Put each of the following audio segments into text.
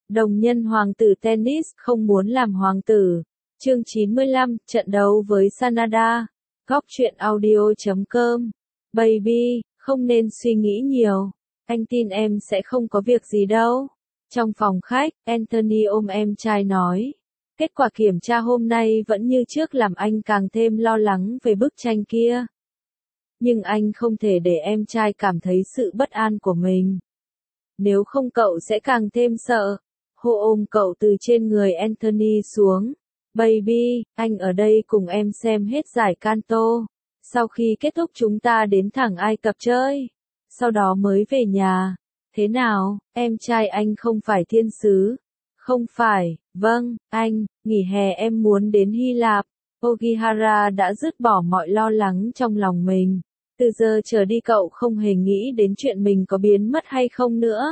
Đồng nhân hoàng tử tennis không muốn làm hoàng tử. Chương 95, trận đấu với Sanada. Góc truyện audio.com. Baby, không nên suy nghĩ nhiều. Anh tin em sẽ không có việc gì đâu. Trong phòng khách, Anthony ôm em trai nói. Kết quả kiểm tra hôm nay vẫn như trước làm anh càng thêm lo lắng về bức tranh kia. Nhưng anh không thể để em trai cảm thấy sự bất an của mình. Nếu không cậu sẽ càng thêm sợ. Hô ôm cậu từ trên người Anthony xuống. Baby, anh ở đây cùng em xem hết giải Kanto. Sau khi kết thúc chúng ta đến thẳng Ai Cập chơi. Sau đó mới về nhà. Thế nào, em trai anh không phải thiên sứ? Không phải, vâng, anh, nghỉ hè em muốn đến Hy Lạp. Ogihara đã dứt bỏ mọi lo lắng trong lòng mình. Từ giờ trở đi cậu không hề nghĩ đến chuyện mình có biến mất hay không nữa.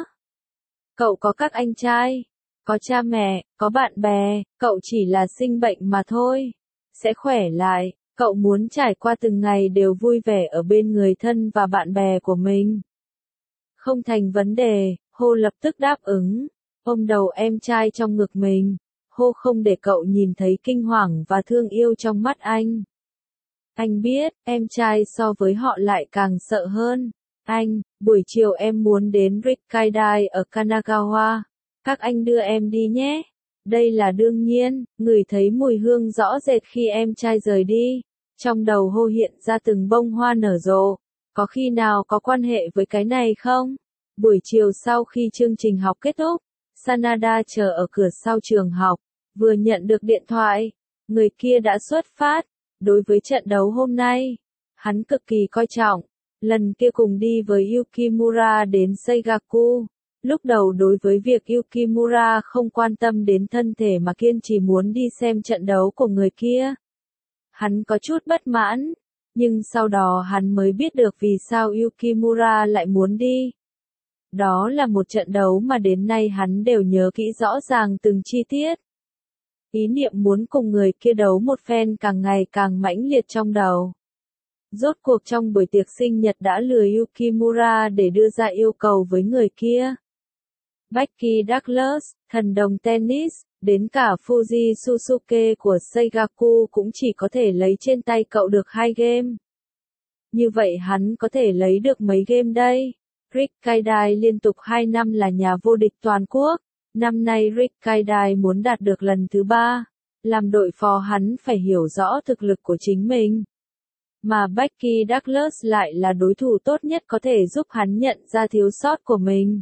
Cậu có các anh trai, có cha mẹ, có bạn bè, cậu chỉ là sinh bệnh mà thôi. Sẽ khỏe lại, cậu muốn trải qua từng ngày đều vui vẻ ở bên người thân và bạn bè của mình. Không thành vấn đề, Hô lập tức đáp ứng, ôm đầu em trai trong ngực mình. Hô không để cậu nhìn thấy kinh hoàng và thương yêu trong mắt anh. Anh biết, em trai so với họ lại càng sợ hơn. Anh, buổi chiều em muốn đến Rikkaidai ở Kanagawa. Các anh đưa em đi nhé. Đây là đương nhiên, ngửi thấy mùi hương rõ rệt khi em trai rời đi. Trong đầu Hô hiện ra từng bông hoa nở rộ. Có khi nào có quan hệ với cái này không? Buổi chiều sau khi chương trình học kết thúc, Sanada chờ ở cửa sau trường học. Vừa nhận được điện thoại, người kia đã xuất phát. Đối với trận đấu hôm nay, hắn cực kỳ coi trọng. Lần kia cùng đi với Yukimura đến Seigaku. Lúc đầu đối với việc Yukimura không quan tâm đến thân thể mà kiên trì muốn đi xem trận đấu của người kia, hắn có chút bất mãn, nhưng sau đó hắn mới biết được vì sao Yukimura lại muốn đi. Đó là một trận đấu mà đến nay hắn đều nhớ kỹ rõ ràng từng chi tiết. Ý niệm muốn cùng người kia đấu một phen càng ngày càng mãnh liệt trong đầu. Rốt cuộc trong buổi tiệc sinh nhật đã lừa Yukimura để đưa ra yêu cầu với người kia. Becky Douglas, thần đồng tennis, đến cả Fuji Suzuki của Seigaku cũng chỉ có thể lấy trên tay cậu được 2 game. Như vậy hắn có thể lấy được mấy game đây? Rikkaidai liên tục 2 năm là nhà vô địch toàn quốc. Năm nay Rikkaidai muốn đạt được lần thứ 3. Làm đội phó hắn phải hiểu rõ thực lực của chính mình. Mà Becky Douglas lại là đối thủ tốt nhất có thể giúp hắn nhận ra thiếu sót của mình.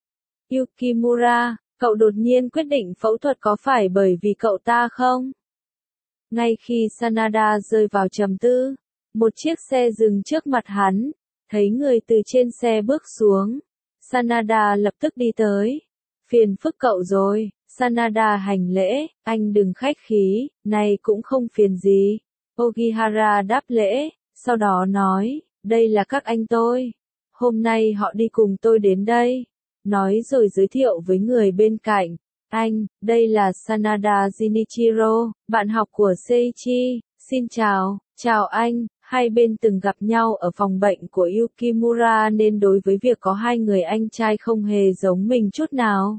Yukimura, cậu đột nhiên quyết định phẫu thuật có phải bởi vì cậu ta không? Ngay khi Sanada rơi vào trầm tư, một chiếc xe dừng trước mặt hắn, thấy người từ trên xe bước xuống. Sanada lập tức đi tới. Phiền phức cậu rồi, Sanada hành lễ, anh đừng khách khí, này cũng không phiền gì. Ogihara đáp lễ, sau đó nói, đây là các anh tôi. Hôm nay họ đi cùng tôi đến đây. Nói rồi giới thiệu với người bên cạnh. Anh, đây là Sanada Jinichiro, bạn học của Seiichi. Xin chào, chào anh. Hai bên từng gặp nhau ở phòng bệnh của Yukimura nên đối với việc có 2 người anh trai không hề giống mình chút nào.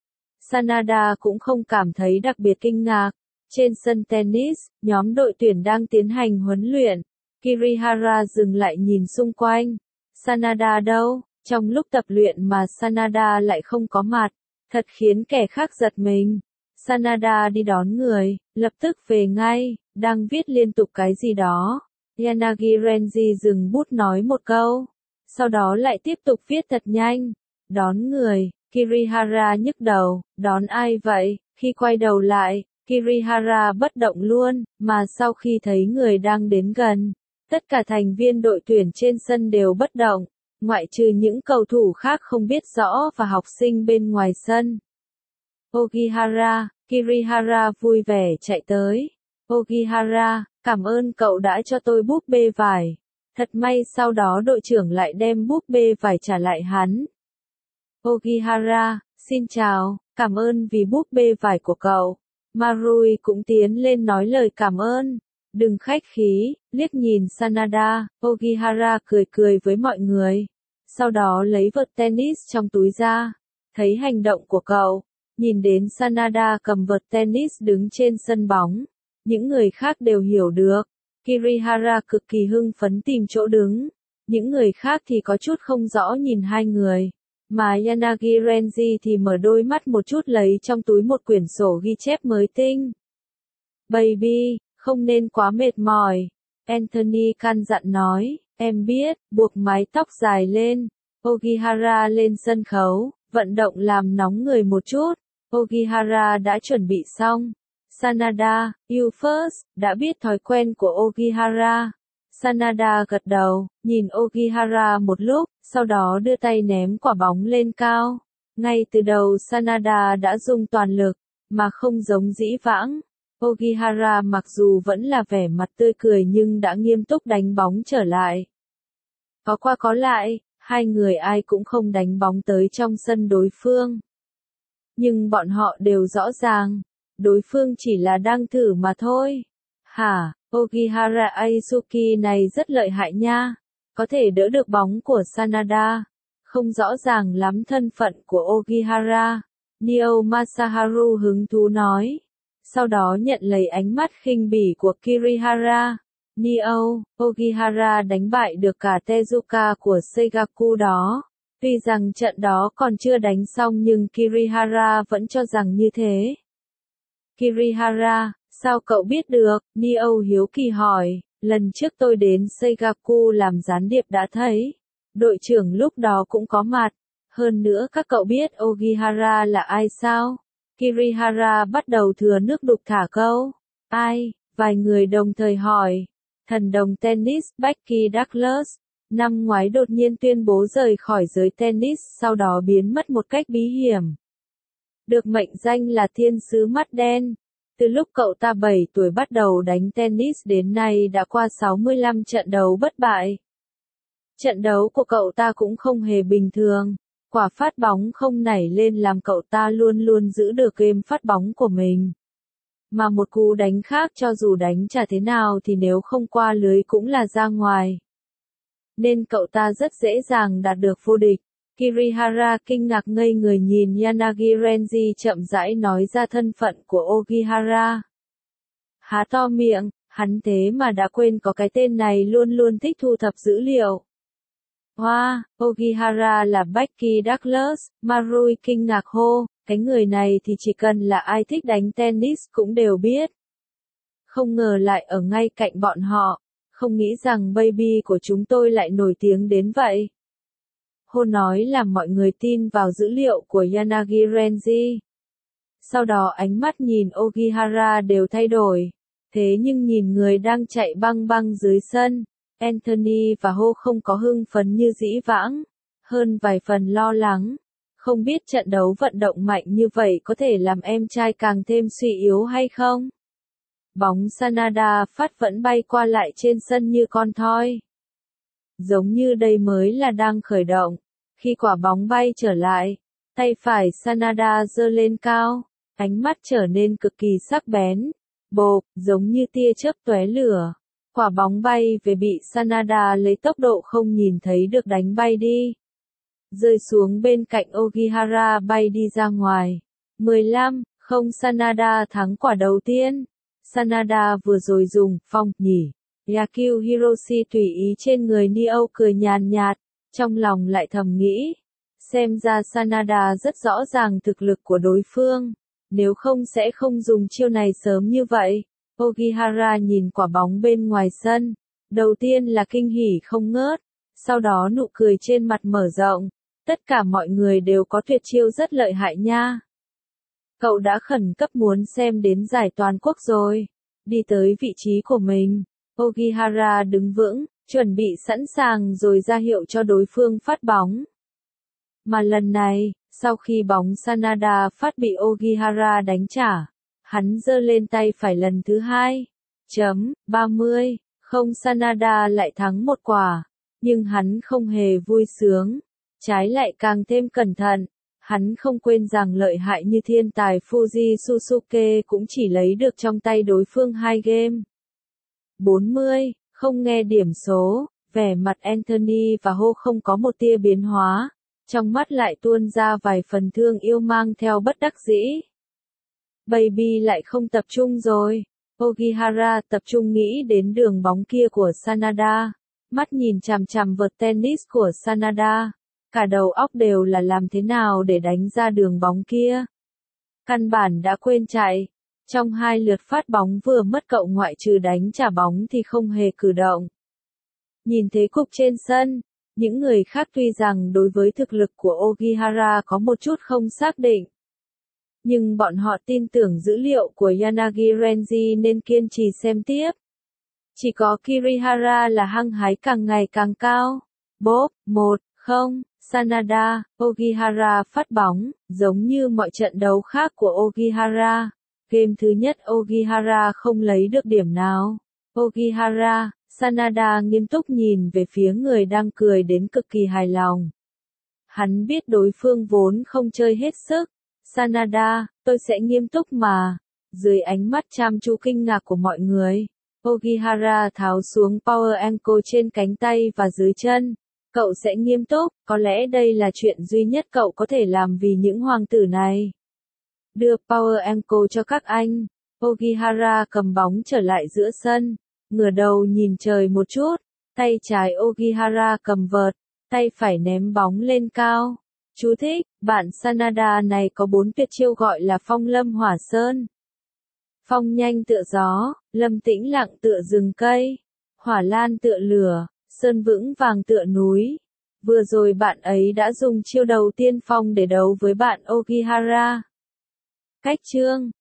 Sanada cũng không cảm thấy đặc biệt kinh ngạc. Trên sân tennis, nhóm đội tuyển đang tiến hành huấn luyện. Kirihara dừng lại nhìn xung quanh. Sanada đâu? Trong lúc tập luyện mà Sanada lại không có mặt. Thật khiến kẻ khác giật mình. Sanada đi đón người, lập tức về ngay, đang viết liên tục cái gì đó. Yanagi Renji dừng bút nói một câu. Sau đó lại tiếp tục viết thật nhanh. Đón người, Kirihara nhức đầu, đón ai vậy? Khi quay đầu lại, Kirihara bất động luôn, mà sau khi thấy người đang đến gần, tất cả thành viên đội tuyển trên sân đều bất động, ngoại trừ những cầu thủ khác không biết rõ và học sinh bên ngoài sân. Ogihara, Kirihara vui vẻ chạy tới. Ogihara, cảm ơn cậu đã cho tôi búp bê vải. Thật may sau đó đội trưởng lại đem búp bê vải trả lại hắn. Ogihara, xin chào, cảm ơn vì búp bê vải của cậu. Marui cũng tiến lên nói lời cảm ơn. Đừng khách khí, liếc nhìn Sanada, Ogihara cười cười với mọi người. Sau đó lấy vợt tennis trong túi ra. Thấy hành động của cậu, Nhìn đến Sanada cầm vợt tennis đứng trên sân bóng. Những người khác đều hiểu được. Kirihara cực kỳ hưng phấn tìm chỗ đứng. Những người khác thì có chút không rõ nhìn hai người. Mà Yanagi Renji thì mở đôi mắt một chút lấy trong túi một quyển sổ ghi chép mới tinh. Baby, không nên quá mệt mỏi. Anthony căn dặn nói, em biết, buộc mái tóc dài lên. Ogihara lên sân khấu, vận động làm nóng người một chút. Ogihara đã chuẩn bị xong. Sanada, you first, đã biết thói quen của Ogihara. Sanada gật đầu, nhìn Ogihara một lúc, sau đó đưa tay ném quả bóng lên cao. Ngay từ đầu Sanada đã dùng toàn lực, mà không giống dĩ vãng. Ogihara mặc dù vẫn là vẻ mặt tươi cười nhưng đã nghiêm túc đánh bóng trở lại. Có qua có lại, hai người ai cũng không đánh bóng tới trong sân đối phương. Nhưng bọn họ đều rõ ràng, đối phương chỉ là đang thử mà thôi. Hả, Ogihara Aisuki này rất lợi hại nha. Có thể đỡ được bóng của Sanada. Không rõ ràng lắm thân phận của Ogihara. Nio Masaharu hứng thú nói. Sau đó nhận lấy ánh mắt khinh bỉ của Kirihara. Nio, Ogihara đánh bại được cả Tezuka của Seigaku đó. Tuy rằng trận đó còn chưa đánh xong nhưng Kirihara vẫn cho rằng như thế. Kirihara, sao cậu biết được? Nio hiếu kỳ hỏi, lần trước tôi đến Seigaku làm gián điệp đã thấy. Đội trưởng lúc đó cũng có mặt. Hơn nữa các cậu biết Ogihara là ai sao? Kirihara bắt đầu thừa nước đục thả câu. Ai? Vài người đồng thời hỏi. Thần đồng tennis Becky Douglas. Năm ngoái đột nhiên tuyên bố rời khỏi giới tennis, sau đó biến mất một cách bí hiểm. Được mệnh danh là thiên sứ mắt đen. Từ lúc cậu ta 7 tuổi bắt đầu đánh tennis đến nay đã qua 65 trận đấu bất bại. Trận đấu của cậu ta cũng không hề bình thường. Quả phát bóng không nảy lên làm cậu ta luôn luôn giữ được game phát bóng của mình. Mà một cú đánh khác cho dù đánh chả thế nào thì nếu không qua lưới cũng là ra ngoài. Nên cậu ta rất dễ dàng đạt được vô địch. Kirihara kinh ngạc ngây người nhìn Yanagi Renji chậm rãi nói ra thân phận của Ogihara. Há to miệng, hắn thế mà đã quên có cái tên này luôn luôn thích thu thập dữ liệu. Wow, Ogihara là Becky Douglas, Marui kinh ngạc hô, cái người này thì chỉ cần là ai thích đánh tennis cũng đều biết. Không ngờ lại ở ngay cạnh bọn họ, không nghĩ rằng baby của chúng tôi lại nổi tiếng đến vậy. Hô nói làm mọi người tin vào dữ liệu của Yanagi Renji. Sau đó ánh mắt nhìn Ogihara đều thay đổi. Thế nhưng nhìn người đang chạy băng băng dưới sân, Anthony và Ho không có hưng phấn như dĩ vãng, hơn vài phần lo lắng. Không biết trận đấu vận động mạnh như vậy có thể làm em trai càng thêm suy yếu hay không? Bóng Sanada phát vẫn bay qua lại trên sân như con thoi. Giống như đây mới là đang khởi động. Khi quả bóng bay trở lại, tay phải Sanada giơ lên cao, ánh mắt trở nên cực kỳ sắc bén. Bộp, giống như tia chớp tóe lửa. Quả bóng bay về bị Sanada lấy tốc độ không nhìn thấy được đánh bay đi. Rơi xuống bên cạnh Ogihara bay đi ra ngoài. 15-0 Sanada thắng quả đầu tiên. Sanada vừa rồi dùng phong nhỉ. Yakyu Hiroshi tùy ý trên người Nio cười nhàn nhạt, trong lòng lại thầm nghĩ. Xem ra Sanada rất rõ ràng thực lực của đối phương. Nếu không sẽ không dùng chiêu này sớm như vậy. Ogihara nhìn quả bóng bên ngoài sân. Đầu tiên là kinh hỉ không ngớt. Sau đó nụ cười trên mặt mở rộng. Tất cả mọi người đều có tuyệt chiêu rất lợi hại nha. Cậu đã khẩn cấp muốn xem đến giải toàn quốc rồi. Đi tới vị trí của mình. Ogihara đứng vững, chuẩn bị sẵn sàng rồi ra hiệu cho đối phương phát bóng. Mà lần này, sau khi bóng Sanada phát bị Ogihara đánh trả, hắn giơ lên tay phải lần thứ hai. 30, không Sanada lại thắng một quả. Nhưng hắn không hề vui sướng. Trái lại càng thêm cẩn thận. Hắn không quên rằng lợi hại như thiên tài Fuji Susuke cũng chỉ lấy được trong tay đối phương 2 game. 40, không nghe điểm số, vẻ mặt Anthony và Ho không có một tia biến hóa. trong mắt lại tuôn ra vài phần thương yêu mang theo bất đắc dĩ. Baby lại không tập trung rồi. Ogihara tập trung nghĩ đến đường bóng kia của Sanada, mắt nhìn chằm chằm vợt tennis của Sanada, cả đầu óc đều là làm thế nào để đánh ra đường bóng kia. Căn bản đã quên chạy, trong 2 lượt phát bóng vừa mất cậu ngoại trừ đánh trả bóng thì không hề cử động. Nhìn thế cục trên sân, những người khác tuy rằng đối với thực lực của Ogihara có một chút không xác định, nhưng bọn họ tin tưởng dữ liệu của Yanagi Renji nên kiên trì xem tiếp. Chỉ có Kirihara là hăng hái càng ngày càng cao. Bốp, 1-0, Sanada, Ogihara phát bóng, giống như mọi trận đấu khác của Ogihara. Game thứ nhất Ogihara không lấy được điểm nào. Ogihara, Sanada nghiêm túc nhìn về phía người đang cười đến cực kỳ hài lòng. Hắn biết đối phương vốn không chơi hết sức. Sanada, tôi sẽ nghiêm túc mà. Dưới ánh mắt chăm chú kinh ngạc của mọi người, Ogihara tháo xuống Power Ankle trên cánh tay và dưới chân. Cậu sẽ nghiêm túc, có lẽ đây là chuyện duy nhất cậu có thể làm vì những hoàng tử này. Đưa Power Ankle cho các anh. Ogihara cầm bóng trở lại giữa sân, ngửa đầu nhìn trời một chút, tay trái Ogihara cầm vợt, tay phải ném bóng lên cao. Chú thích, bạn Sanada này có 4 tuyệt chiêu gọi là phong lâm hỏa sơn. Phong nhanh tựa gió, lâm tĩnh lặng tựa rừng cây, hỏa lan tựa lửa, sơn vững vàng tựa núi. Vừa rồi bạn ấy đã dùng chiêu đầu tiên phong để đấu với bạn Ogihara. Cách chương